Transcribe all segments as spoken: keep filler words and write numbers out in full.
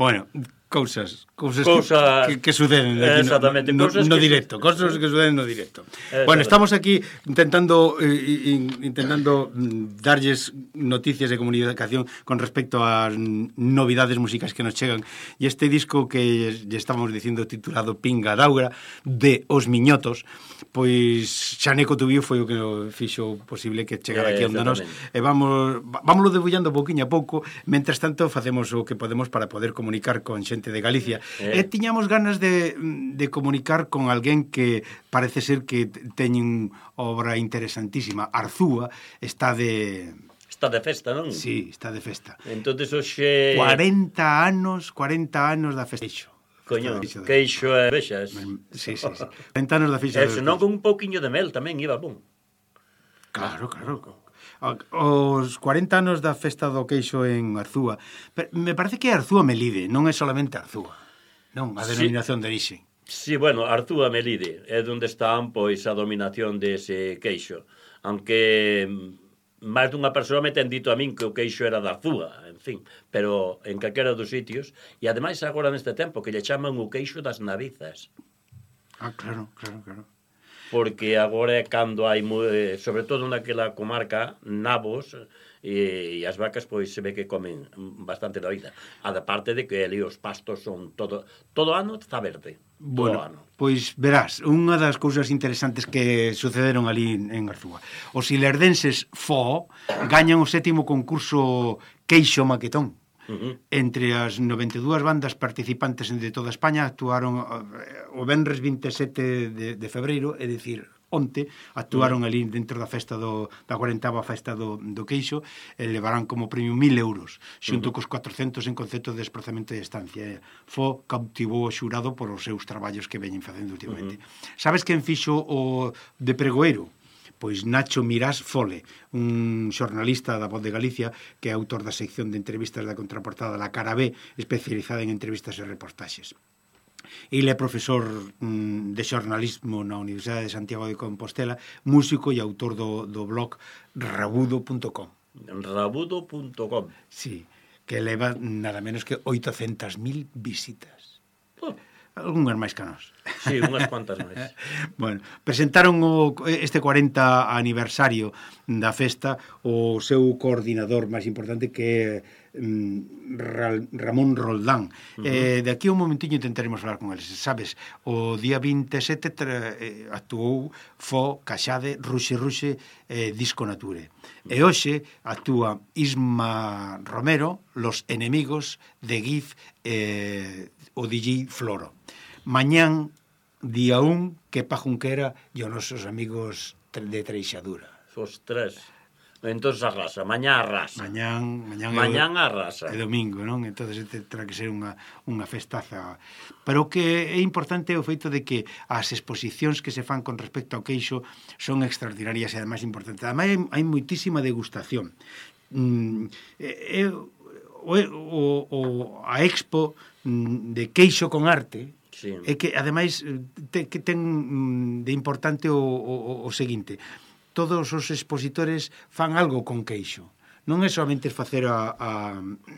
Bueno, cousas, cousas Cousa... que, que, que suceden aquí exactamente, no, no, no que... directo, cousas que suceden no directo. Bueno, estamos aquí intentando eh, intentando darlles noticias de comunicación con respecto ás novidades musicais que nos chegan, e este disco que lle estamos dicindo titulado Pinga d'Augra de Os Miñotos, pois Xaneco Tubiu foi o que fixo posible que chegara aquí onde nós, e vamos vámoslo debullando pouquiño a pouco, mentras tanto facemos o que podemos para poder comunicar con xente de Galicia. Eh. E tiñamos ganas de, de comunicar con alguén que parece ser que teñen obra interesantísima. Arzúa está de... Está de festa, non? Sí, está de festa. Entonces hoxe... cuarenta anos, cuarenta anos da festa. Coño, queixo e vexas. Sí, sí, sí. cuarenta anos da festa. E senón con un pouquiño de mel tamén iba bon. Claro, claro. Os cuarenta anos da festa do queixo en Arzúa, me parece que é Arzúa Melide, non é solamente Arzúa, non, a denominación sí. de orixe. Sí, bueno, Arzúa Melide é onde están pois a dominación dese queixo, aunque máis dunha persoa me ten dito a min que o queixo era da Arzúa, en fin, pero en calquera dos sitios, e ademais agora neste tempo que lle chaman o queixo das navizas. Ah, claro, claro, claro. Porque agora é cando hai, sobre todo naquela comarca, nabos, e, e as vacas pois se ve que comen bastante da vida. A da parte de que ali os pastos son todo todo ano está verde. Bueno, ano. Pois verás, unha das cousas interesantes que sucederon ali en Arzúa. Os ilerdenses F O gañan o sétimo concurso Queixo Maquetón. Uh-huh. Entre as noventa e dúas bandas participantes de toda España actuaron o venres vinte e sete de, de febreiro, é dicir, onte, actuaron uh-huh. ali dentro da festa do, da cuarentava festa do, do queixo, e levarán como premio mil euros, xunto uh-huh. cos cuatrocentos en concepto de desprazamento de estancia. F O cautivou o xurado por os seus traballos que veñen facendo últimamente. Uh-huh. Sabes quen fixo o de pregoeiro? Pois Nacho Mirás Fole, un xornalista da Voz de Galicia que é autor da sección de entrevistas da contraportada La Cara B, especializada en entrevistas e reportaxes. Ele é profesor mm, de xornalismo na Universidade de Santiago de Compostela, músico e autor do, do blog rabudo punto com. rabudo punto com. Sí, que leva nada menos que oitocentas mil visitas. Oh. Algúnas máis que nós. Sí, unhas cuantas máis. Bueno, presentaron o, este cuarenta aniversario da festa o seu coordinador máis importante que é um, Ramón Roldán. Uh-huh. Eh, de aquí a un momentiño intentaremos falar con eles. Sabes, o día vinte e sete tra, eh, actuou F O, Caxade, Ruxe Ruxe, eh, Disco Nature. Uh-huh. E hoxe actúa Isma Romero, Los Enemigos, de GIF, eh, o D J Floro. Mañán, día un, que pa Junquera e os nosos amigos de Treixadura. Os tres. Entón arrasa, mañá arrasa. Mañán, mañán, mañán arrasa. É domingo, non? Entón terá que ser unha, unha festaza. Pero o que é importante é o feito de que as exposicións que se fan con respecto ao queixo son extraordinarias e ademais importantes. Ademais hai, hai moitísima degustación. Mm, é, o, o, o, a expo de queixo con arte, sí. É que ademais te, que ten de importante o, o, o seguinte: todos os expositores fan algo con queixo, non é somente facer a, a,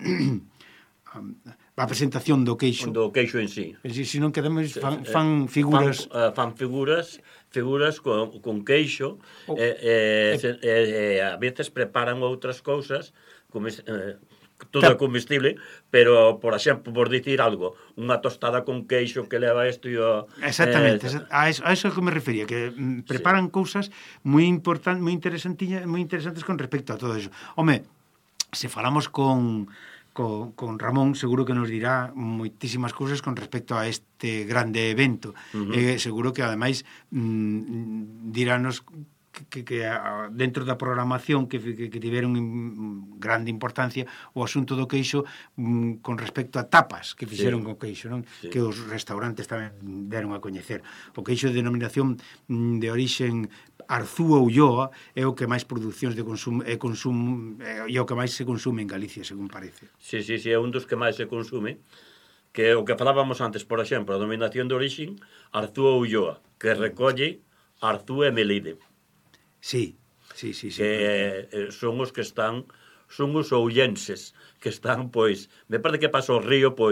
a, a presentación do queixo do queixo en sí, sino que ademais fan, fan figuras fan, uh, fan figuras figuras con, con queixo oh. e, e, e, e, e a veces preparan outras cousas como eh, todo é comestible, pero, por exemplo, por dicir algo, unha tostada con queixo que leva isto e o... Exactamente, eh, a, eso, a eso que me refería, que mm, preparan sí. cousas moi importantes, moi interesantes, moi interesantes con respecto a todo eso. Home, se falamos con, con, con Ramón, seguro que nos dirá moitísimas cousas con respecto a este grande evento. Uh-huh. Eh, seguro que, ademais, mm, dirános... Que, que dentro da programación que, que, que tiveron grande importancia o asunto do queixo um, con respecto a tapas que fixeron sí. co queixo, non? Sí. Que os restaurantes tamén deron a coñecer. O queixo de denominación um, de orixen Arzúa Ulloa é o que máis producións de consumo é consumo é o que máis se consume en Galicia, según parece. Sí, sí, sí, é un dos que máis se consume, que é o que falábamos antes, por exemplo, a denominación de orixen Arzúa Ulloa, que recolle Arzúa e Melide. Sí, sí, sí, sí. Que eh, son os que están, son os ouyenses, que están, pois, me parece que pasa o río, pois,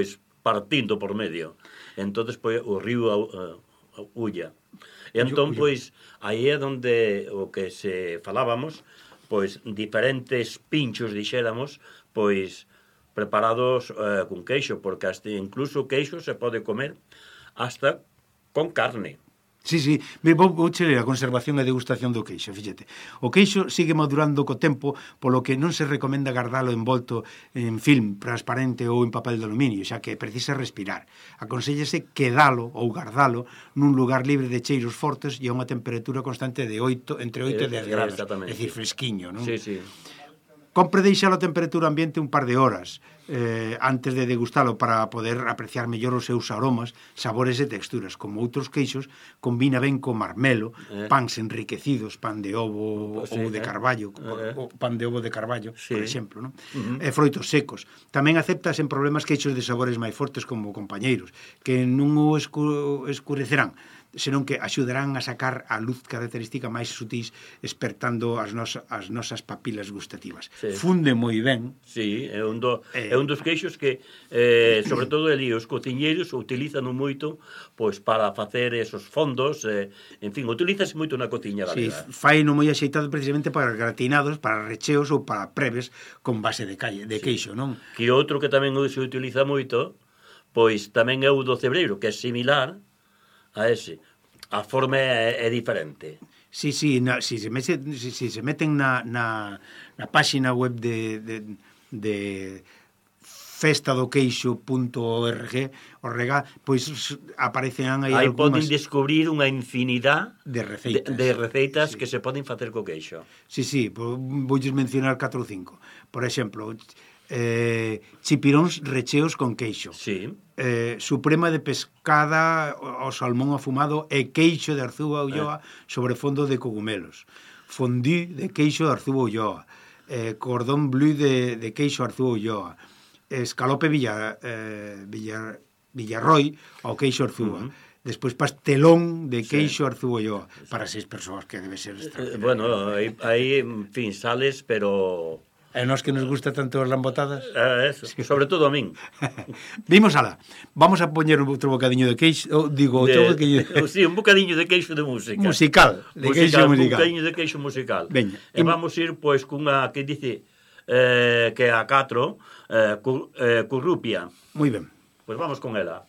partindo por medio. Entonces, pois, o río uh, Ulla. E entón, pois, aí é onde o que se falábamos, pois, diferentes pinchos, dixéramos, pois, preparados uh, con queixo, porque hasta incluso o queixo se pode comer hasta con carne. Sí, sí, vou, vou che ler a conservación e degustación do queixo, fíxate. O queixo sigue madurando co tempo, polo que non se recomenda guardalo envolto en film transparente ou en papel de aluminio, xa que precisa respirar. Aconsellase quedalo ou guardalo nun lugar libre de cheiros fortes e a unha temperatura constante de oito, entre oito e dez grados, é dicir, fresquiño, non? Sí, sí. Compre deixalo a temperatura ambiente un par de horas eh, antes de degustalo para poder apreciar mellor os seus aromas, sabores e texturas. Como outros queixos, combina ben co marmelo, eh. pans enriquecidos, pan de ovo pues ou sí, de eh. carballo, eh. o pan de ovo de carballo, sí. por exemplo, non? Uh -huh. E froitos secos. Tamén aceptas en problemas queixos de sabores máis fortes como compañeiros, que non o escu escurecerán, senón que axudarán a sacar a luz característica máis sutis, espertando as, nos, as nosas papilas gustativas. Sí. Funde moi ben. Sí, é un, do, eh, é un dos queixos que, eh, sobre todo, ali, os cociñeiros utilizan moito pois, para facer esos fondos, eh, en fin, utilízase moito na cociña galega. Sí, fai no moi axeitado precisamente para gratinados, para recheos ou para preves con base de, calle, de sí. queixo, non? Que outro que tamén se utiliza moito, pois tamén é o do cebreiro, que é similar a ese. A forma é, é diferente. Sí, sí, na, si, se mete, si, si se meten na, na, na páxina web de, de, de festadoqueixo punto org, orrega, pois aparecen aí Aí algunhas... poden descubrir unha infinidad de receitas, de, de receitas sí. que se poden facer co queixo. Sí, sí, voulles mencionar catro ou cinco. Por exemplo, eh, chipiróns recheos con queixo. Sí. Eh, suprema de pescada o salmón afumado e queixo de Arzúa Ulloa eh. sobre fondo de cogumelos. Fondue de queixo de Arzúa Ulloa. Eh, cordón bleu de, de queixo Arzúa Ulloa. Escalope Villa, eh, Villa, Villarroy ao queixo Arzúa. Uh -huh. Despois pastelón de queixo sí. Arzúa Ulloa. Para seis persoas, que debe ser extraordinario. Eh, bueno, aí, aí, en fin, sales, pero... E nos que nos gusta tanto as lambotadas. Eh, eso, sí. Sobre todo a min. Vimos ala. Vamos a poñer outro bocadiño de queixo, oh, digo, de, outro bocadiño de... Sí, un bocadiño de queixo de música. Musical, de musical, queixo musical. Un bocadiño de queixo musical. Veña. E vamos ir, pois, cunha que dice eh, que a catro, eh, cur, eh, Currupia. Moi ben. Pois vamos con ela.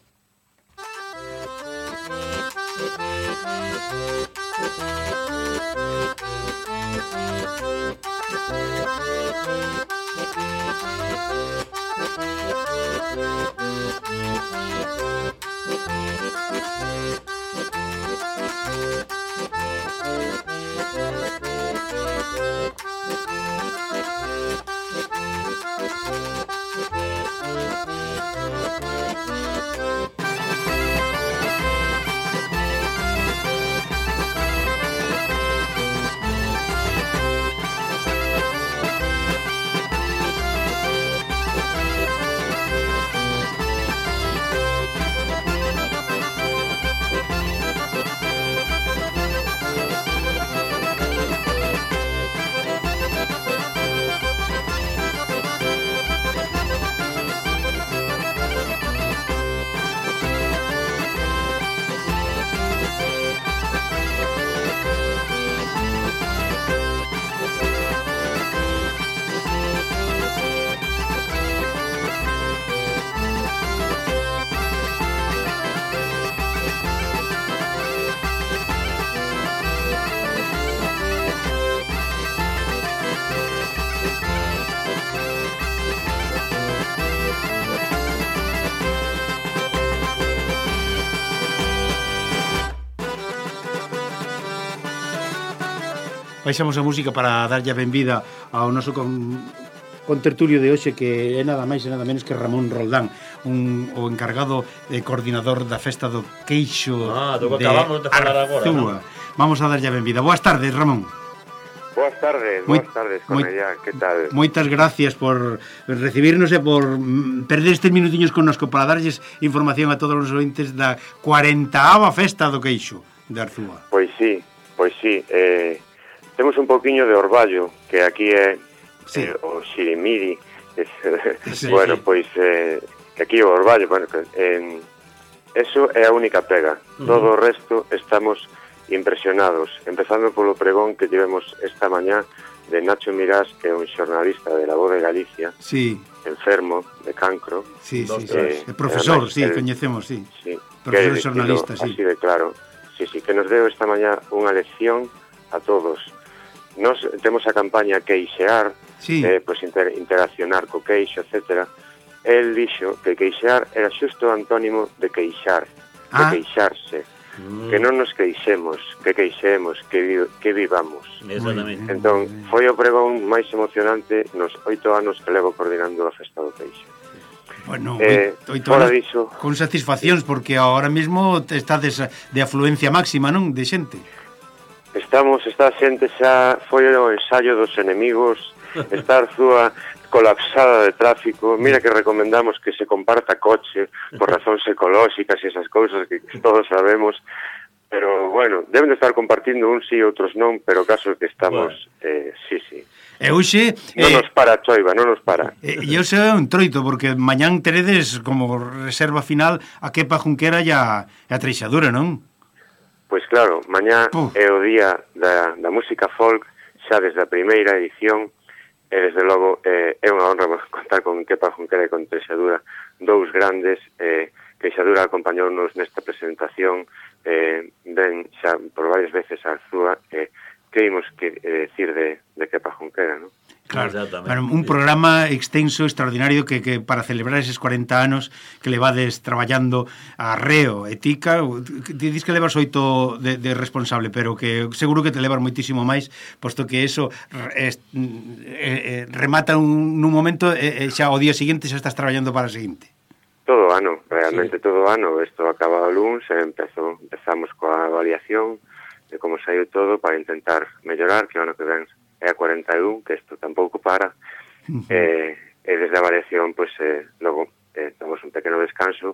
Baixamos a música para darlle a benvida ao noso con, contertulio de hoxe, que é nada máis e nada menos que Ramón Roldán, un, o encargado e coordinador da festa do queixo ah, do que acabamos de falar agora, ¿no? Vamos a darlle a benvida. Boas tardes, Ramón. Boas tardes, moi, boas tardes, Cornellá, que tal? Moitas gracias por recibirnos e por perder estes minutiños connosco para darlles información a todos os ointes da cuarentaava festa do queixo de Arzúa. Pois sí, pois sí, eh... temos un poquinho de orballo, que aquí é sí. eh, o xirimiri. Es, sí, bueno, sí. pois eh, que aquí o orballo, bueno, que, eh, eso é a única pega. Uh-huh. Todo o resto estamos impresionados, empezando polo pregón que tivemos esta mañá de Nacho Mirás, que é un xornalista de La Voz de Galicia, sí, enfermo de cancro. Sí, sí, eh, sí. Profesor, además, sí, el, coñecemos, sí. sí. Profesor xornalista, sí. Así de claro. Sí, sí, que nos deu esta mañá unha lección a todos. Nos temos a campaña Queixear, sí. eh, pues inter, interaccionar co queixo, etcétera. El dixo que queixear era xusto o antónimo de queixar, ah. de queixarse. Mm. Que non nos queixemos, que queixemos, que, vi, que vivamos. Exactamente. Entón, foi o pregón máis emocionante nos oito anos que levo coordinando a Festa do Peixe. Bueno, eh, oito anos diso, con satisfaccións, porque ahora mesmo está de, de afluencia máxima, non? De xente. Estamos, está a xente xa, foi o ensayo dos enemigos, está a Arzúa colapsada de tráfico. Mira que recomendamos que se comparta coche por razóns ecolóxicas e esas cousas que todos sabemos, pero bueno, deben de estar compartindo uns e outros non, pero caso que estamos, bueno. eh, sí, sí. E hoxe... Non eh, nos para, Choiva, non nos para. E eh, hoxe é un troito, porque mañán teredes como reserva final a Kepa Junquera e a, a Treixadura, non? Pois claro, mañá uh. é o día da, da música folk, xa desde a primeira edición, e desde logo eh, é unha honra contar con Kepa Junquera e con Treixadura, dous grandes. eh, Treixadura acompañounos nesta presentación, eh, ben xa por varias veces a Arzúa, eh, que imos que eh, decir de, de Kepa Junquera, non? Claro, bueno, un programa extenso, extraordinario, que, que para celebrar eses cuarenta anos que levades traballando a reo e tica, dís que levas oito de, de responsable, pero que seguro que te levas moitísimo máis, posto que eso es, eh, eh, remata un, nun momento e eh, xa o día seguinte xa estás traballando para o seguinte. Todo ano, realmente sí. Todo ano. Isto acaba o luns e empezou, empezamos coa avaliación de como saiu todo para intentar mellorar, que o ano que ven é a cuarenta e un, que isto tampouco para, uh-huh. e, e desde a variación, pois, eh, logo, eh, damos un pequeno descanso,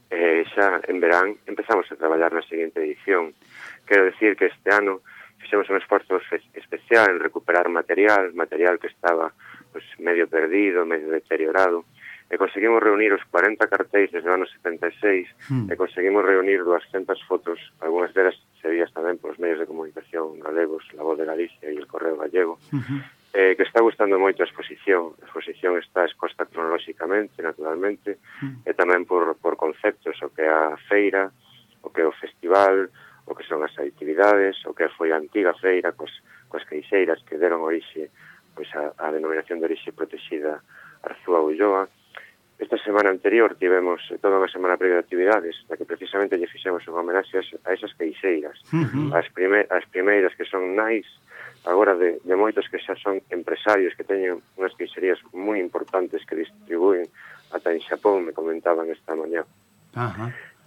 e xa en verán empezamos a traballar na seguinte edición. Quero decir que este ano fixemos un esforzo especial en recuperar material, material que estaba, pois, medio perdido, medio deteriorado, e conseguimos reunir os cuarenta cartéis desde o ano setenta e seis, uh-huh. e conseguimos reunir doscientas fotos, algunhas delas cedidas tamén polos medios de comunicación galegos, La Voz de Galicia e el Correo Gallego, uh-huh. eh, que está gustando moito a exposición. A exposición está exposta cronolóxicamente, naturalmente, uh-huh. e tamén por, por conceptos, o que é a feira, o que é o festival, o que son as actividades, o que foi a antiga feira, cos, cos queixeiras que deron orixe, pois a, a denominación de orixe protexida Arzúa Ulloa. Esta semana anterior tivemos toda unha semana previa de actividades, na que precisamente lle fixemos unha homenaxe a esas queixeiras, uh-huh. as, prime, as primeiras que son nais, agora de, de moitos que xa son empresarios, que teñen unhas queixerías moi importantes que distribúen ata en Xapón, me comentaban esta mañá. Uh-huh.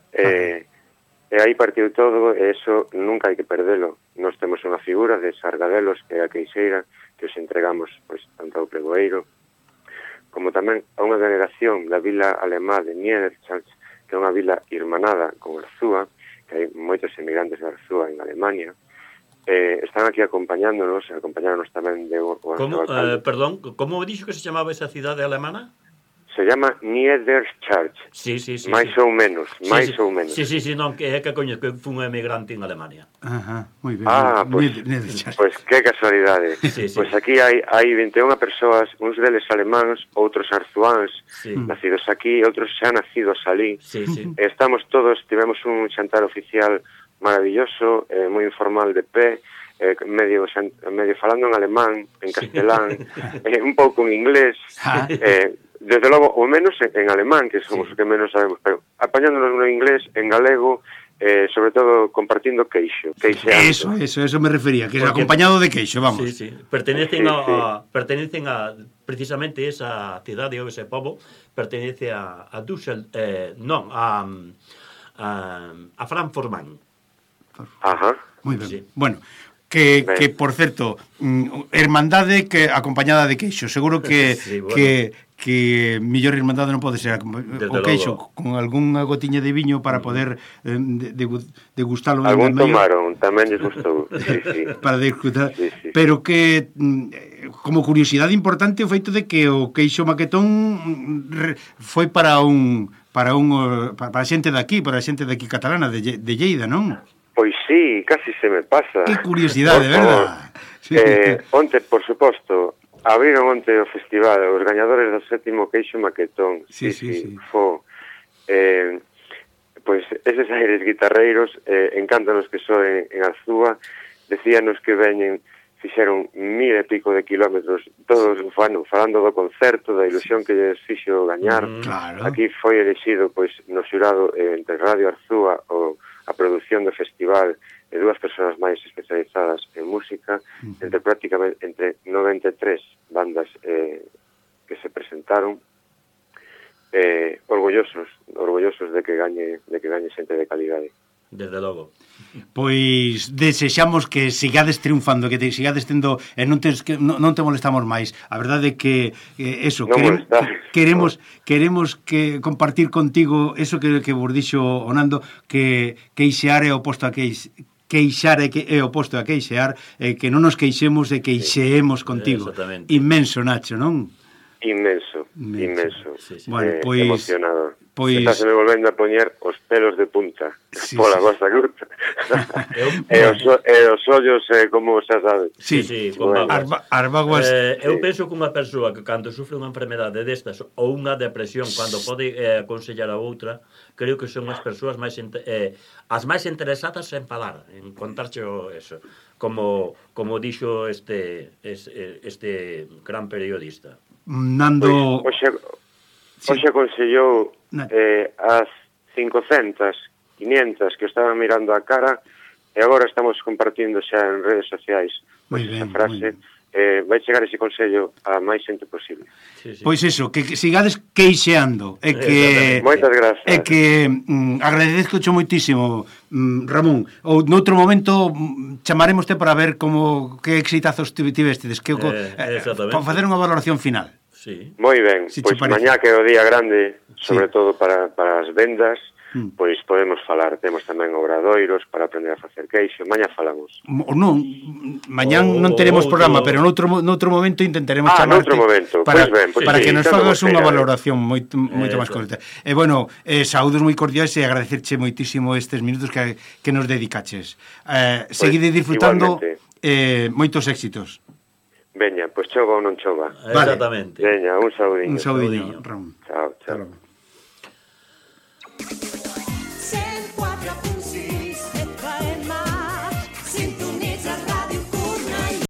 Eh, e aí partiu todo, e eso nunca hai que perdelo. Nós temos unha figura de Sargadelos, que é a queixeira, que os entregamos pois, tanto ao pregoeiro, como tamén a unha veneración da vila alemá de Niederschalz, que é unha vila irmanada con Arzúa, que hai moitos emigrantes de Arzúa en Alemania. Eh, están aquí acompañándonos, acompañándonos tamén de o, o como, eh, perdón, como dixo que se chamaba esa cidade alemana? Se llama Niederschalz. Sí, sí, sí. Mais sí. ou menos, sí, máis sí. ou menos. Sí, sí, sí, non, que é que coño que fun emigrante en Alemania. Ajá, moi ben. Ah, pois, pues, pues, que casualidade. Sí, sí. Pois pues aquí hai, hai vinte e unha persoas, uns deles alemáns, outros arzuáns, sí. nacidos aquí, outros xa nacidos alí. Sí, sí. Estamos todos, tivemos un xantar oficial maravilloso, eh, moi informal de pé, eh, medio, medio falando en alemán, en castelán, sí. eh, un pouco en inglés, ah. eh, desde logo, o menos en, en alemán, que somos sí. os que menos sabemos, pero apañándonos no inglés, en galego, eh, sobre todo compartindo queixo, queixeando. Eso, eso, eso me refería, que es acompañado de queixo, vamos. Sí, sí, pertenecen sí, a, sí. a pertenecen a precisamente esa cidade ou ese pobo pertenece a a Düssel, eh, non, a a, a Frankfurt Main. Ajá. Moi ben. Sí. Bueno, que, que por certo, hermandade que acompañada de queixo, seguro que, sí, bueno. que que millor irmandade non pode ser Desde o queixo logo. Con algunha gotiña de viño para poder eh, degustalo. Algún tomaron, tamén lles gustou. Sí, sí. Para degustar. Sí, sí. Pero que, como curiosidade importante, o feito de que o queixo maquetón foi para un para un para a xente de aquí, para a xente de aquí catalana, de, de Lleida, non? Pois sí, casi se me pasa. Que curiosidade, verdad? Sí. Eh, onte, por suposto, abriron onte o festival, os gañadores do sétimo queixo maquetón. Sí, sí, sí. sí. Fo, eh, pois eses aires guitarreiros, eh, encántanos que soen en Azúa, decíanos que veñen, fixeron mil e pico de kilómetros, todos bueno, falando do concerto, da ilusión que lles fixo gañar. Mm, claro. Aquí foi elexido, pois, no xurado eh, entre Radio Arzúa o a produción do festival e dúas persoas máis especializadas en música, uh-huh. entre prácticamente entre noventa e tres bandas eh, que se presentaron, eh, orgullosos, orgullosos de que gañe, de que gañe xente de calidade. Desde logo. Pois desexamos que sigades triunfando, que te sigades tendo e non te, que, non, non te molestamos máis. A verdade é que eh, eso, non queremos, queremos no. queremos que compartir contigo eso que que vos dixo Onando, que queixear é oposto a queix, queixar é, que, é oposto a queixear, e que non nos queixemos e queixeemos contigo. Inmenso, Nacho, non? Inmenso, inmenso. Sí, sí. Bueno, eh, pois, emocionado. Pois... Está se me volvendo a poñer os pelos de punta sí, pola sí. vosa gruta. e, os, e os ollos, eh, como xa sabes. Sí, sí, con bueno. as, as vaguas... Eh, eu sí. penso que unha persoa que cando sufre unha enfermedade destas ou unha depresión, cando pode eh, aconsellar a outra, creo que son as persoas máis eh, as máis interesadas en falar, en contarche eso, como como dixo este este, este gran periodista. Nando... Pois, oxe, oxe aconsellou eh, as cincocentas, quinientas que estaban mirando a cara e agora estamos compartindo xa en redes sociais pois esa frase, eh, vai chegar ese consello a máis xente posible. Sí, sí. Pois iso, que, que sigades queixeando e que moitas grazas. E que mm, agradezcocho moitísimo, mm, Ramón. Ou noutro momento mm, chamaremoste para ver como que exitazos tivestedes, que eh, eh, para facer unha valoración final. Sí. Moi ben, si pois mañá que é o día grande, sobre sí. todo para, para as vendas, mm. pois podemos falar, temos tamén obradoiros para aprender a facer queixo, mañá falamos. Non, mañá oh, non teremos oh, programa, oh. pero noutro, noutro momento intentaremos ah, chamarte noutro momento. Para, pois ben, pois para sí, que nos fagas unha valoración moito, moito eh, máis correcta. E bueno, eh, saúdos moi cordiais e agradecerche moitísimo estes minutos que, que nos dedicaches. Eh, pues, seguide disfrutando eh, moitos éxitos. Veña, pois chova ou non chova. Exactamente. Veña, un saudiño. Un saudiño, Ramón.